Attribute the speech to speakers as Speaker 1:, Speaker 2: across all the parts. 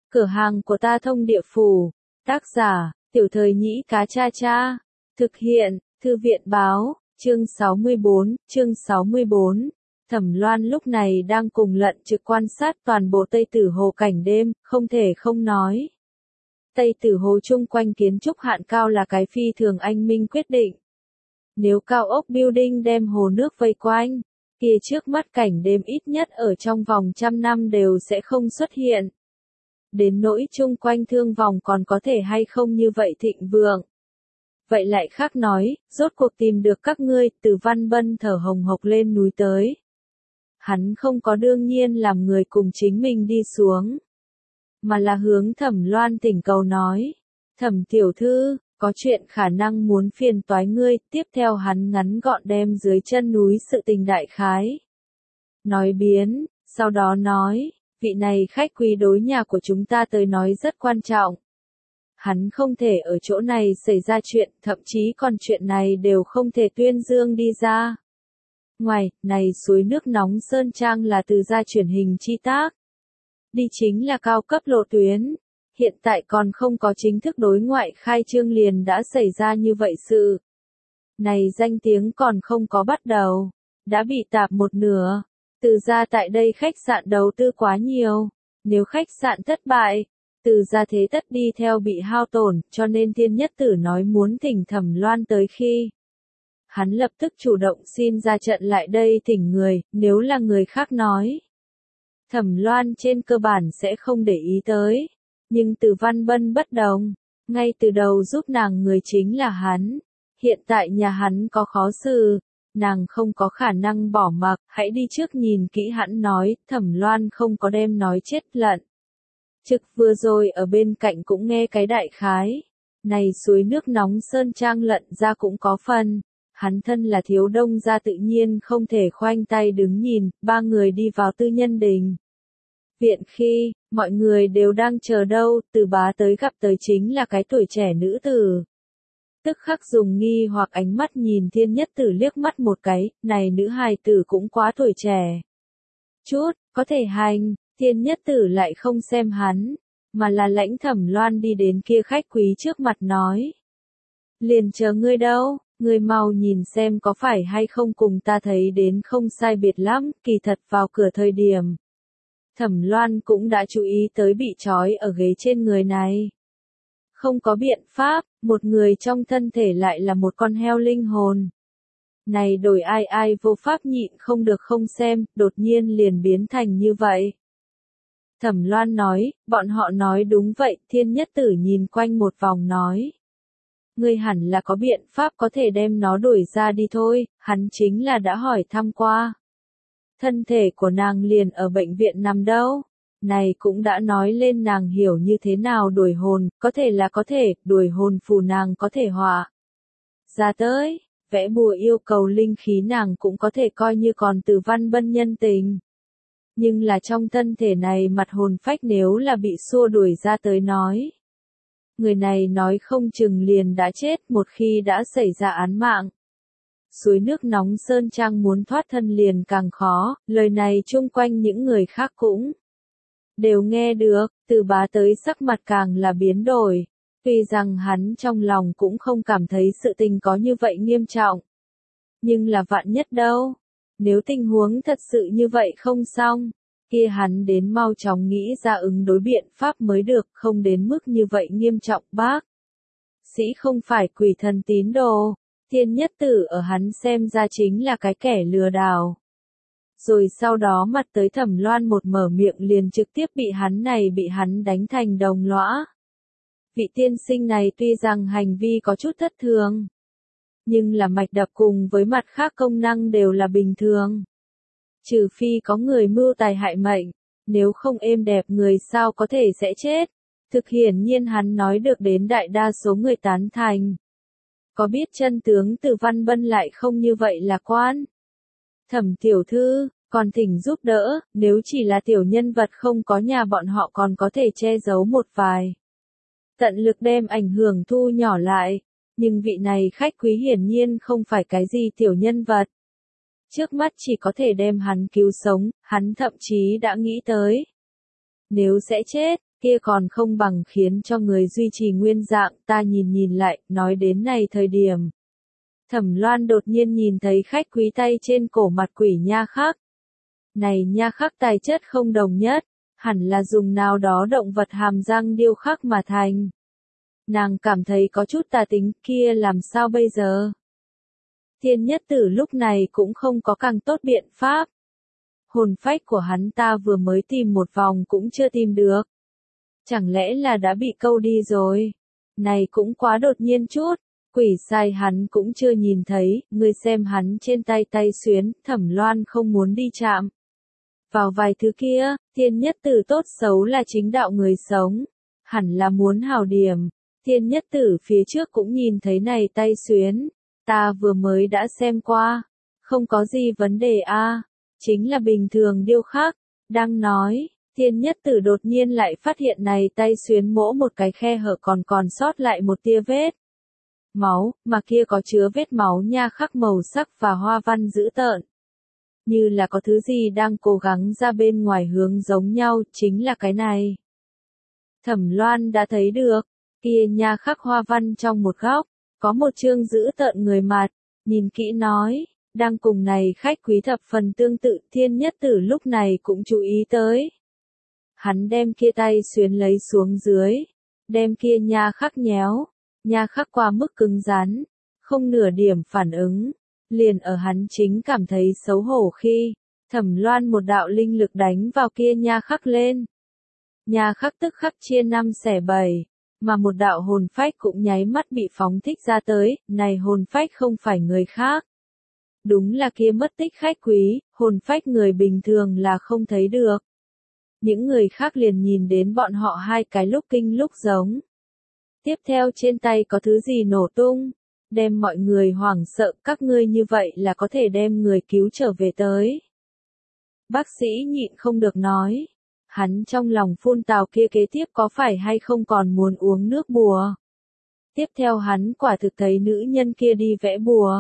Speaker 1: Cửa hàng của ta thông địa phủ. Tác giả, Tiểu Thời Nhĩ Cá Cha Cha. Thực hiện, Thư viện báo, chương 64. Thẩm Loan lúc này đang cùng Lận Trực quan sát toàn bộ Tây Tử Hồ cảnh đêm, không thể không nói. Tây Tử Hồ chung quanh kiến trúc hạn cao là cái phi thường anh minh quyết định. Nếu cao ốc building đem hồ nước vây quanh, kia trước mắt cảnh đêm ít nhất ở trong vòng 100 năm đều sẽ không xuất hiện. Đến nỗi chung quanh thương vòng còn có thể hay không như vậy thịnh vượng. Vậy lại khác nói, rốt cuộc tìm được các ngươi, Từ Văn Bân thở hồng hộc lên núi tới. Hắn không có đương nhiên làm người cùng chính mình đi xuống, mà là hướng Thẩm Loan thỉnh cầu nói. Thẩm tiểu thư, có chuyện khả năng muốn phiền toái ngươi, tiếp theo hắn ngắn gọn đem dưới chân núi sự tình đại khái. Nói biến, sau đó nói, vị này khách quý đối nhà của chúng ta tới nói rất quan trọng. Hắn không thể ở chỗ này xảy ra chuyện, thậm chí còn chuyện này đều không thể tuyên dương đi ra. Ngoài, này suối nước nóng Sơn Trang là từ gia truyền hình chi tác. Đi chính là cao cấp lộ tuyến. Hiện tại còn không có chính thức đối ngoại khai trương liền đã xảy ra như vậy sự. Này danh tiếng còn không có bắt đầu, đã bị tạp một nửa. Từ gia tại đây khách sạn đầu tư quá nhiều. Nếu khách sạn thất bại, từ gia thế tất đi theo bị hao tổn, cho nên Thiên Nhất Tử nói muốn thỉnh Thẩm Loan tới khi. Hắn lập tức chủ động xin ra trận lại đây thỉnh người, nếu là người khác nói. Thẩm Loan trên cơ bản sẽ không để ý tới. Nhưng Từ Văn Bân bất đồng, ngay từ đầu giúp nàng người chính là hắn. Hiện tại nhà hắn có khó xử, nàng không có khả năng bỏ mặc, hãy đi trước nhìn kỹ hắn nói, Thẩm Loan không có đem nói chết Lận Trực vừa rồi ở bên cạnh cũng nghe cái đại khái. Này suối nước nóng Sơn Trang Lận gia cũng có phần. Hắn thân là thiếu đông gia tự nhiên không thể khoanh tay đứng nhìn, ba người đi vào tư nhân đình. Viện khi, mọi người đều đang chờ đâu, Từ bá tới gặp tới chính là cái tuổi trẻ nữ tử. Tức khắc dùng nghi hoặc ánh mắt nhìn Thiên Nhất Tử liếc mắt một cái, này nữ hài tử cũng quá tuổi trẻ. Chút, có thể hành, Thiên Nhất Tử lại không xem hắn, mà là lãnh Thẩm Loan đi đến kia khách quý trước mặt nói. Liền chờ ngươi đâu, ngươi mau nhìn xem có phải hay không cùng ta thấy đến không sai biệt lắm, kỳ thật vào cửa thời điểm. Thẩm Loan cũng đã chú ý tới bị trói ở ghế trên người này. Không có biện pháp, một người trong thân thể lại là một con heo linh hồn. Này đổi ai vô pháp nhịn không được không xem, đột nhiên liền biến thành như vậy. Thẩm Loan nói, bọn họ nói đúng vậy, Thiên Nhất Tử nhìn quanh một vòng nói. Ngươi hẳn là có biện pháp có thể đem nó đuổi ra đi thôi, hắn chính là đã hỏi thăm qua. Thân thể của nàng liền ở bệnh viện nằm đâu. Này cũng đã nói lên nàng hiểu như thế nào đuổi hồn, có thể là có thể, đuổi hồn phù nàng có thể họa. Ra tới, vẽ bùa yêu cầu linh khí nàng cũng có thể coi như còn Từ Văn Bân nhân tình. Nhưng là trong thân thể này mặt hồn phách nếu là bị xua đuổi ra tới nói. Người này nói không chừng liền đã chết một khi đã xảy ra án mạng. Suối nước nóng Sơn Trang muốn thoát thân liền càng khó, lời này chung quanh những người khác cũng đều nghe được, Từ bá tới sắc mặt càng là biến đổi. Tuy rằng hắn trong lòng cũng không cảm thấy sự tình có như vậy nghiêm trọng. Nhưng là vạn nhất đâu. Nếu tình huống thật sự như vậy không xong, kia hắn đến mau chóng nghĩ ra ứng đối biện pháp mới được, không đến mức như vậy nghiêm trọng bác. Sĩ không phải quỷ thần tín đồ, Thiên Nhất Tử ở hắn xem ra chính là cái kẻ lừa đảo. Rồi sau đó mặt tới Thẩm Loan một mở miệng liền trực tiếp bị hắn đánh thành đồng lõa. Vị tiên sinh này tuy rằng hành vi có chút thất thường, nhưng là mạch đập cùng với mặt khác công năng đều là bình thường. Trừ phi có người mưu tài hại mệnh, nếu không êm đẹp người sao có thể sẽ chết. Thực hiển nhiên hắn nói được đến đại đa số người tán thành. Có biết chân tướng Từ Văn Bân lại không như vậy là quan. Thẩm tiểu thư, còn thỉnh giúp đỡ, nếu chỉ là tiểu nhân vật không có nhà bọn họ còn có thể che giấu một vài. Tận lực đem ảnh hưởng thu nhỏ lại, nhưng vị này khách quý hiển nhiên không phải cái gì tiểu nhân vật. Trước mắt chỉ có thể đem hắn cứu sống, hắn thậm chí đã nghĩ tới. Nếu sẽ chết, kia còn không bằng khiến cho người duy trì nguyên dạng. Ta nhìn lại, nói đến này thời điểm. Thẩm Loan đột nhiên nhìn thấy khách quý tay trên cổ mặt quỷ nha khắc. Này nha khắc tài chất không đồng nhất, hẳn là dùng nào đó động vật hàm răng điêu khắc mà thành. Nàng cảm thấy có chút tà tính, kia làm sao bây giờ? Thiên Nhất Tử lúc này cũng không có càng tốt biện pháp. Hồn phách của hắn ta vừa mới tìm một vòng cũng chưa tìm được. Chẳng lẽ là đã bị câu đi rồi? Này cũng quá đột nhiên chút. Quỷ sai hắn cũng chưa nhìn thấy, người xem hắn trên tay xuyến, Thẩm Loan không muốn đi chạm. Vào vài thứ kia, Thiên Nhất Tử tốt xấu là chính đạo người sống. Hẳn là muốn hào điểm. Thiên Nhất Tử phía trước cũng nhìn thấy này tay xuyến. Ta vừa mới đã xem qua. Không có gì vấn đề a, chính là bình thường điêu khắc. Đang nói, Thiên Nhất Tử đột nhiên lại phát hiện này tay xuyến mỗ một cái khe hở còn sót lại một tia vết máu, mà kia có chứa vết máu nha khắc màu sắc và hoa văn dữ tợn. Như là có thứ gì đang cố gắng ra bên ngoài hướng giống nhau, chính là cái này. Thẩm Loan đã thấy được, kia nha khắc hoa văn trong một góc, có một chương dữ tợn người mặt, nhìn kỹ nói, đang cùng này khách quý thập phần tương tự. Thiên Nhất Tử lúc này cũng chú ý tới. Hắn đem kia tay xuyến lấy xuống dưới, đem kia nha khắc nhéo, nha khắc qua mức cứng rắn, không nửa điểm phản ứng. Liền ở hắn chính cảm thấy xấu hổ khi, Thẩm Loan một đạo linh lực đánh vào kia nha khắc lên. Nha khắc tức khắc chia 5 xẻ 7, mà một đạo hồn phách cũng nháy mắt bị phóng thích ra tới. Này hồn phách không phải người khác. Đúng là kia mất tích khách quý, hồn phách người bình thường là không thấy được. Những người khác liền nhìn đến bọn họ hai cái lúc kinh lúc giống. Tiếp theo trên tay có thứ gì nổ tung, đem mọi người hoảng sợ. Các ngươi như vậy là có thể đem người cứu trở về tới. Bác sĩ nhịn không được nói. Hắn trong lòng phun tào kia kế tiếp có phải hay không còn muốn uống nước bùa. Tiếp theo hắn quả thực thấy nữ nhân kia đi vẽ bùa.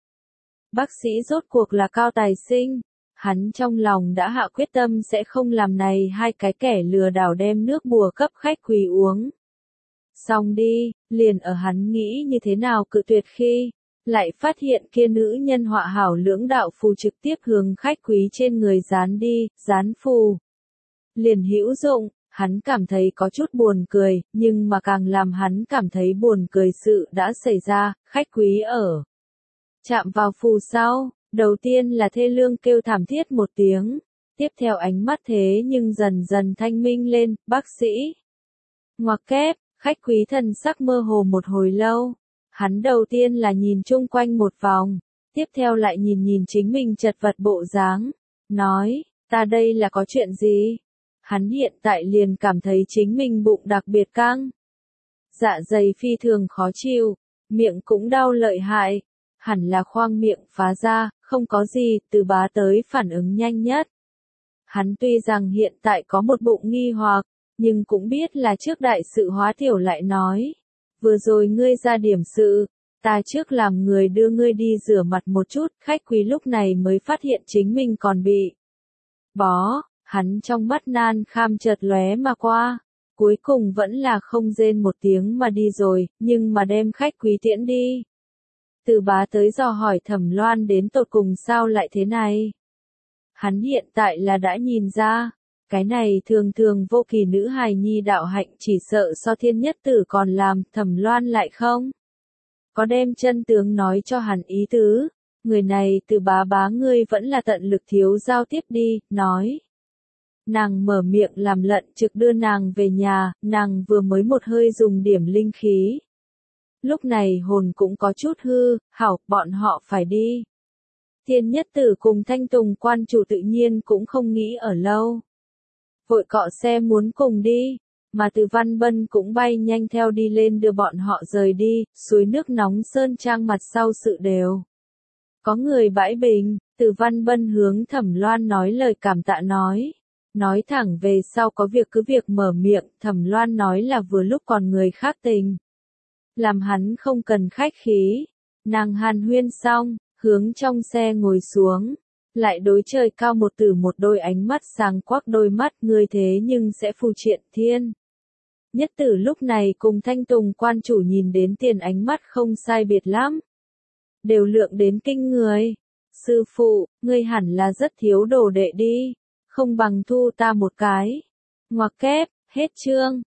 Speaker 1: Bác sĩ rốt cuộc là cao tài sinh. Hắn trong lòng đã hạ quyết tâm sẽ không làm này hai cái kẻ lừa đảo đem nước bùa cấp khách quý uống. Xong đi, liền ở hắn nghĩ như thế nào cự tuyệt khi, lại phát hiện kia nữ nhân họa hảo lưỡng đạo phù trực tiếp hướng khách quý trên người dán đi, dán phù. Liền hữu dụng, hắn cảm thấy có chút buồn cười, nhưng mà càng làm hắn cảm thấy buồn cười sự đã xảy ra. Khách quý ở chạm vào phù sau, đầu tiên là thê lương kêu thảm thiết một tiếng, tiếp theo ánh mắt thế nhưng dần dần thanh minh lên. Bác sĩ ngoặc kép. Khách quý thần sắc mơ hồ một hồi lâu. Hắn đầu tiên là nhìn chung quanh một vòng, tiếp theo lại nhìn chính mình chật vật bộ dáng, nói, ta đây là có chuyện gì? Hắn hiện tại liền cảm thấy chính mình bụng đặc biệt căng. Dạ dày phi thường khó chịu, miệng cũng đau lợi hại, hẳn là khoang miệng phá ra, không có gì. Từ Bá tới phản ứng nhanh nhất. Hắn tuy rằng hiện tại có một bụng nghi hoặc, nhưng cũng biết là trước đại sự hóa tiểu lại nói. Vừa rồi ngươi ra điểm sự, ta trước làm người đưa ngươi đi rửa mặt một chút. Khách quý lúc này mới phát hiện chính mình còn bị bó, hắn trong mắt nan kham chợt lóe mà qua. Cuối cùng vẫn là không rên một tiếng mà đi rồi, nhưng mà đem khách quý tiễn đi. Từ Bá tới dò hỏi Thẩm Loan đến tột cùng sao lại thế này. Hắn hiện tại là đã nhìn ra. Cái này thường thường vô kỳ nữ hài nhi đạo hạnh chỉ sợ so Thiên Nhất Tử còn làm. Thẩm Loan lại không có đem chân tướng nói cho hắn ý tứ. Người này Từ bá ngươi vẫn là tận lực thiếu giao tiếp đi, nói. Nàng mở miệng làm lận trực đưa nàng về nhà, nàng vừa mới một hơi dùng điểm linh khí. Lúc này hồn cũng có chút hư, hảo, bọn họ phải đi. Thiên Nhất Tử cùng Thanh Tùng quan chủ tự nhiên cũng không nghĩ ở lâu. Vội cọ xe muốn cùng đi, mà Từ Văn Bân cũng bay nhanh theo đi lên đưa bọn họ rời đi. Suối nước nóng Sơn Trang mặt sau sự đều có người bãi bình. Từ Văn Bân hướng Thẩm Loan nói lời cảm tạ nói thẳng về sau có việc cứ việc mở miệng. Thẩm Loan nói là vừa lúc còn người khác tình, làm hắn không cần khách khí. Nàng hàn huyên xong, hướng trong xe ngồi xuống, lại đối trời cao một tử một đôi ánh mắt sáng quắc. Đôi mắt ngươi thế nhưng sẽ phù triện thiên. Nhất Tử lúc này cùng Thanh Tùng quan chủ nhìn đến tiền ánh mắt không sai biệt lắm. Đều lượng đến kinh người. Sư phụ, ngươi hẳn là rất thiếu đồ đệ đi. Không bằng thu ta một cái. Ngoặc kép, hết chương.